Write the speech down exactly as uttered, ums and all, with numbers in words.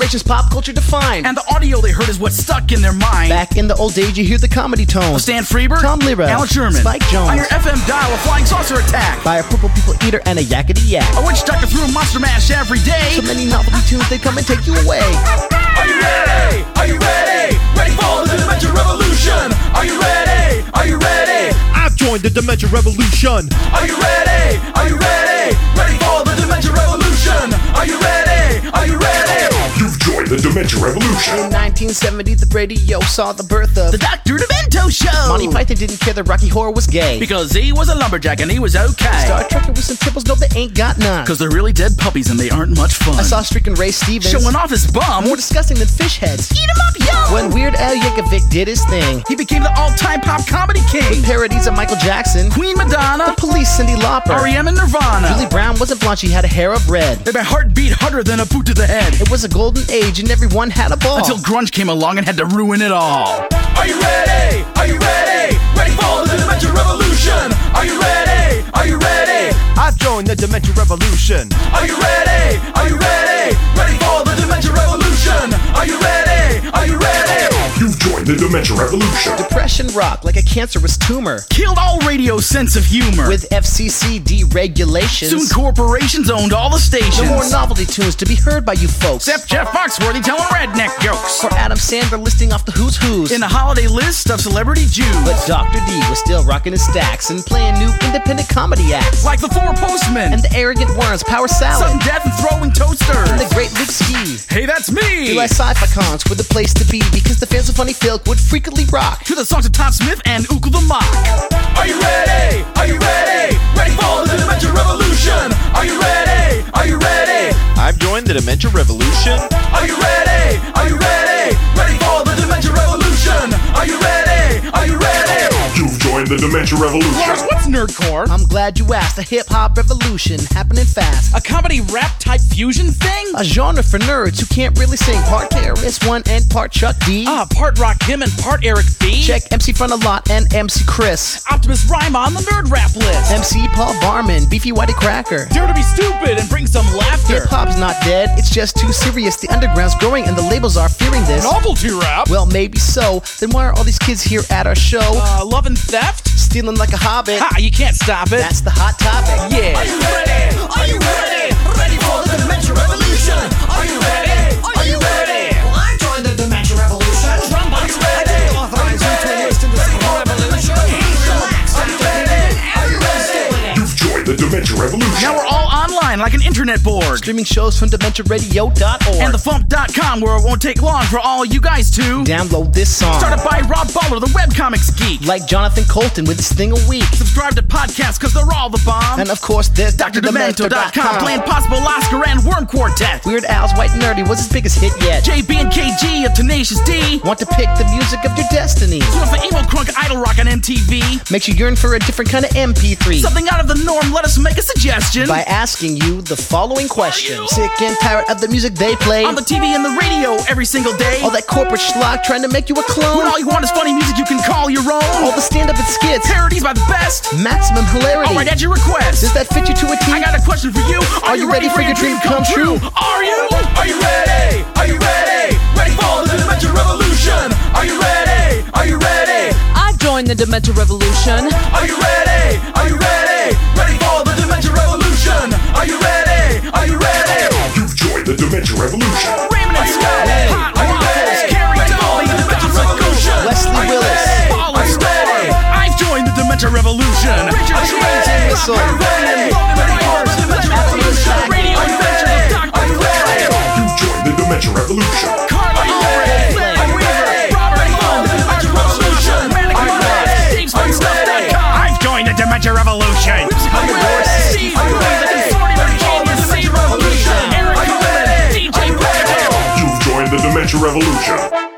Generations pop culture defined. And the audio they heard is what stuck in their mind. Back in the old days, you hear the comedy tones. Stan Freberg, Tom Lira, Alan Sherman, Spike Jones. On your F M dial, a flying saucer attack. By a purple people eater and a yakety yak. A witch doctor threw a monster mash every day. So many novelty tunes, they come and take you away. Are you ready? Are you ready? Ready for the Dementia Revolution? Are you ready? Are you ready? I've joined the Dementia Revolution. Are you ready? Are you ready? Ready for the Dementia Revolution? Are you ready? Are you ready? You've joined the Dementia Revolution. In nineteen seventy, the radio saw the birth of The Doctor Demento Show. Monty Python didn't care that Rocky Horror was gay. Because he was a lumberjack and he was okay. Star Trek with some triples, no, they ain't got none. Because they're really dead puppies and they aren't much fun. I saw Streakin' Ray Stevens showing off his bum. more disgusting than fish heads. Eat him up, yo! When Weird Al Yankovic did his thing, He became the all-time pop comedy king. parodies of Michael Jackson, Queen Madonna, The Police, Cyndi Lauper, R E M and Nirvana. Julie Brown wasn't blonde, she had a hair of red. And my heart beat harder than a boot to the head. It was a golden age and everyone had a ball. Until grunge came along and had to ruin it all. Are you ready? Are you ready? Ready for the Dementia Revolution? Are you ready? Are you ready? I've joined the Dementia Revolution. Are you ready? Are you ready? Ready for the Dementia Revolution? Are you ready? Are you ready? You've joined the Dementia Revolution. Depression rock like a cancerous tumor. Killed all radio's sense of humor. With F C C deregulations, Soon corporations owned all the stations. no more novelty tunes to be heard by you folks. Except Jeff Foxworthy telling redneck jokes. For Adam Sandler listing off the who's who's. In a holiday list of celebrity Jews. But Doctor D was still rocking his stacks and playing new independent comedy acts. Like the Four Postmen. And the Arrogant Worms, Power Salad. Sudden Death and Throwing Toasters. And the Great Luke Ski. Hey, that's me! July Sci-Fi Cons were the place to be because the fans of Funny Philk would frequently rock To the songs of Todd Smith and Ukle the Mock. Are you ready? Are you ready? Ready for the Dementia Revolution? Are you ready? Are you ready? I've joined the Dementia Revolution. Are you ready? Are you ready? Ready for the Dementia Revolution? Are you ready? Are you ready? You've joined the Dementia Revolution. Lars, what's nerdcore? I'm glad you asked. A hip-hop revolution happening fast. A comedy rap type fusion thing? A genre for nerds who can't really sing. Part K R S One and part Chuck D. Ah, part Rock Him and part Eric B. Check M C Front a Lot and M C Chris. Optimus Rhyme on the nerd rap list. M C Paul Barman, Beefy Whitey Cracker. Dare to be stupid and bring some laughter. Hip-hop's not dead, it's just too serious. The underground's growing and the labels are fearing this. Novelty rap? Well, maybe so. Then why are all these kids here at our show? Uh, love and theft? Stealing like a hobbit. Ha, you can't stop it. That's the hot topic. Yeah. Are you ready? Are you ready? Ready for the Dementia Revolution? Are you ready? Are you ready? Well, I joined the Dementia Revolution. Are you ready? Authorized you to enlist in the civil revolution. Relax, Are you ready? Are you ready? You've joined the Dementia Revolution. Now we're all online like an internet board. Streaming shows from dementia radio dot org. And the fump dot com where it won't take long for all you guys to Download this song. started by Rob Baller, the webcomics geek. Like Jonathan Colton with his thing a week. Subscribe to podcasts cause they're all the bomb. And of course, there's D R Demento dot com playing Possible Oscar and Worm Quartet. Weird Al's White Nerdy was his biggest hit yet. J B and K G of Tenacious D. Want to pick the music of your destiny? Doing for emo crunk idol rock on M T V. Makes you yearn for a different kind of M P three. Something out of the norm, let us make a suggestion. By asking you the following question. Sick and tired of the music they play. On the T V and the radio every single day. All that corporate schlock trying to make you a When clone. all you want is funny music you can call your own. All the stand-up and skits. Parodies by the best. Maximum hilarity. Alright, at your request. Does that fit you to a T? I got a question for you. Are, you ready, for your dream come true? Are you? Are you ready? Are you ready? Ready for the Dementia Revolution? Are you ready? Are you ready? I've joined the Dementia Revolution. Are you ready? Are you ready? Ready for the Dementia Revolution? Are you ready? Are you ready? You've joined the Dementia Revolution. Raymond and Scott, Hot Waffles, Carrie Dolly, the Dementia Revolution. Leslie Are you Willis. ready? Are you ready? I've joined the Dementia Revolution. Richard James and Whistle. Are you ready? Ready for the Dementia Revolution? Radio Adventure of Doctor Ready? You've joined the Dementia Revolution. Carla Albright, Glenn Weaver, Robert Long, the Dementia Revolution. Manic Monday, Dave Spike Stuff dot com. I've joined the Dementia Revolution. Are you ready? Steve Ruiz, the Consortium of Genius, the Revolution. Eric Coleman, D J Black. You've joined the Dementia Revolution.